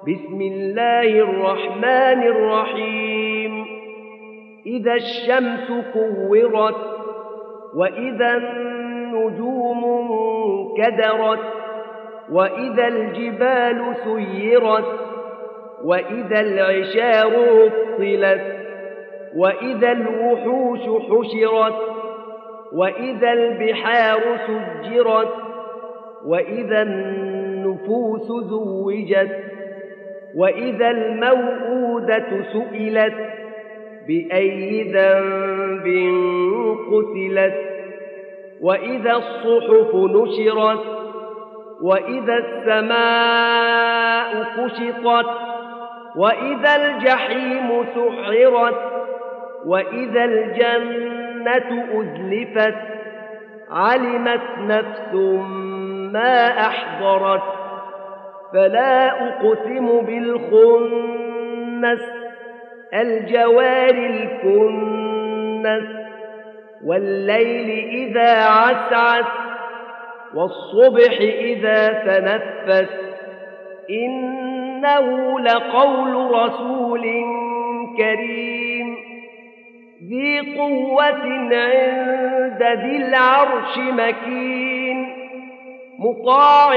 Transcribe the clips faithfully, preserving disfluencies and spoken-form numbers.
بسم الله الرحمن الرحيم إذا الشمس كورت وإذا النجوم انكدرت وإذا الجبال سيرت وإذا العشار عطلت وإذا الوحوش حشرت وإذا البحار سجرت وإذا النفوس زوجت وإذا الموءودة سئلت بأي ذنب قتلت وإذا الصحف نشرت وإذا السماء كشطت وإذا الجحيم سعرت وإذا الجنة أزلفت علمت نفس ما أحضرت فلا أقسم بالخنس الجوار الكنس والليل إذا عسعس والصبح إذا تنفس إنه لقول رسول كريم ذي قوة عند ذي العرش مكين مطاع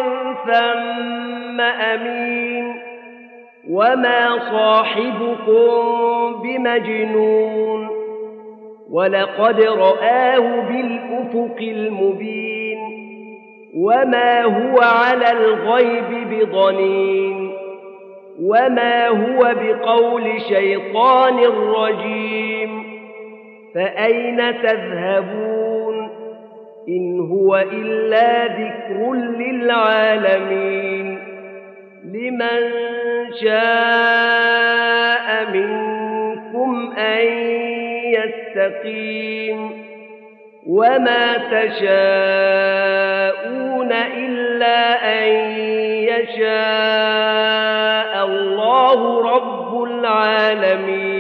ثم أمين وما صاحبكم بمجنون ولقد رآه بالأفق المبين وما هو على الغيب بضنين وما هو بقول شيطان رجيم فأين تذهبون إن هو إلا ذكر للعالمين لمن شاء منكم أن يستقيم وما تشاءون إلا أن يشاء الله رب العالمين.